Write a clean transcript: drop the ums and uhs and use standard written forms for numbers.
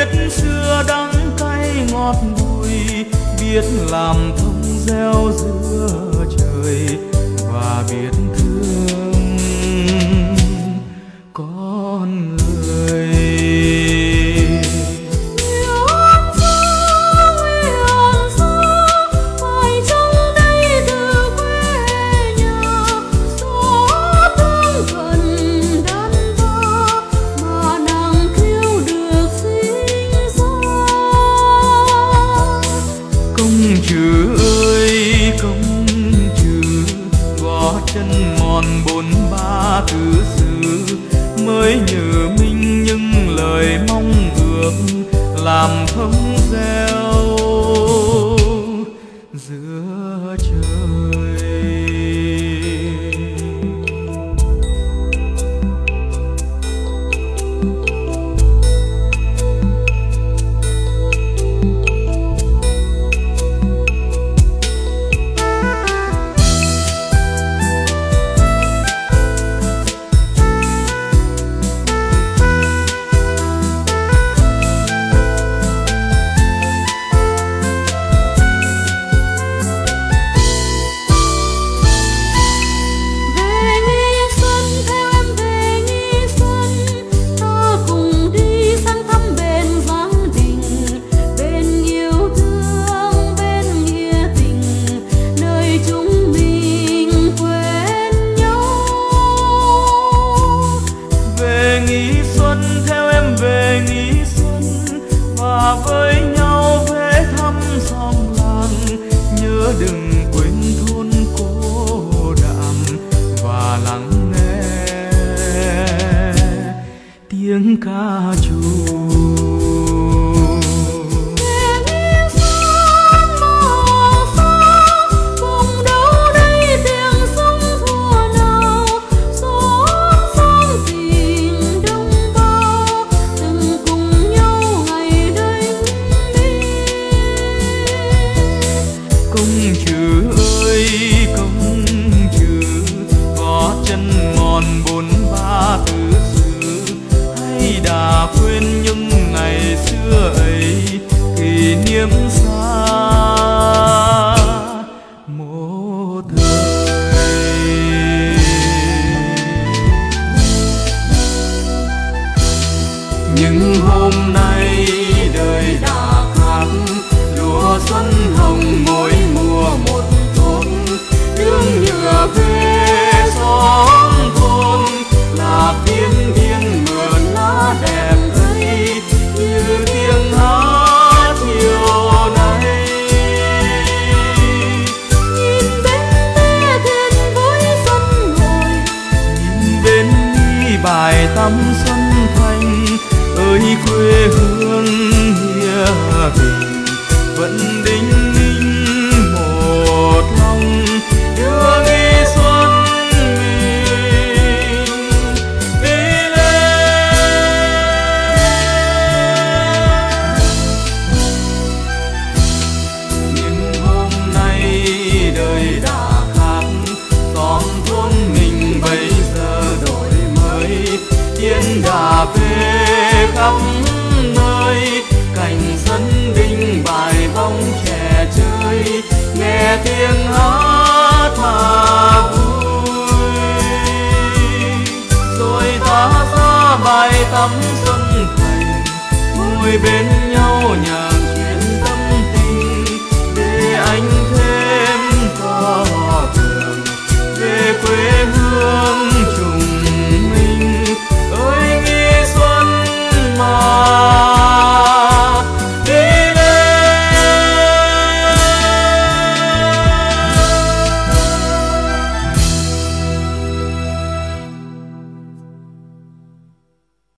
biết xưa đắng cay ngọt bùi, biết làm thông gieo giữa trời và biết thương con người. Chân mòn bồn ba thứ xứ mới nhớ mình những lời mong ước làm thông gieo giữa trời. Với nhau về thăm xóm làng, nhớ đừng quên thôn cô đạm và lắng nghe tiếng ca trù. Công chữ ơi công chữ, có chân mòn bồn ba thứ xứ, hay đã quên những ngày xưa ấy kỷ niệm xa một thời. Nhưng hôm nay đời đã khác, lúa xuân hồng mỗi mùa một thốn, đường nhựa về xóm thôn là thiên thiên mượn lá đẹp ấy như tiếng hát chiều nay. Nhìn bên te thuyền với xuân hồi, nhìn bên đi bài tắm xuân thanh, ơi quê hương nghĩa tình vẫn đinh ninh một lòng đưa nghi xuân mình đi lên. Nhưng hôm nay đời đã khác, xóm thôn mình bây giờ đổi mới, tiến đã về khắp nơi, cảnh sân đình bài bóng trẻ chơi, nghe tiếng hát mà vui. Rồi ta ra bài tắm xuân thành, ngồi bên nhau nhà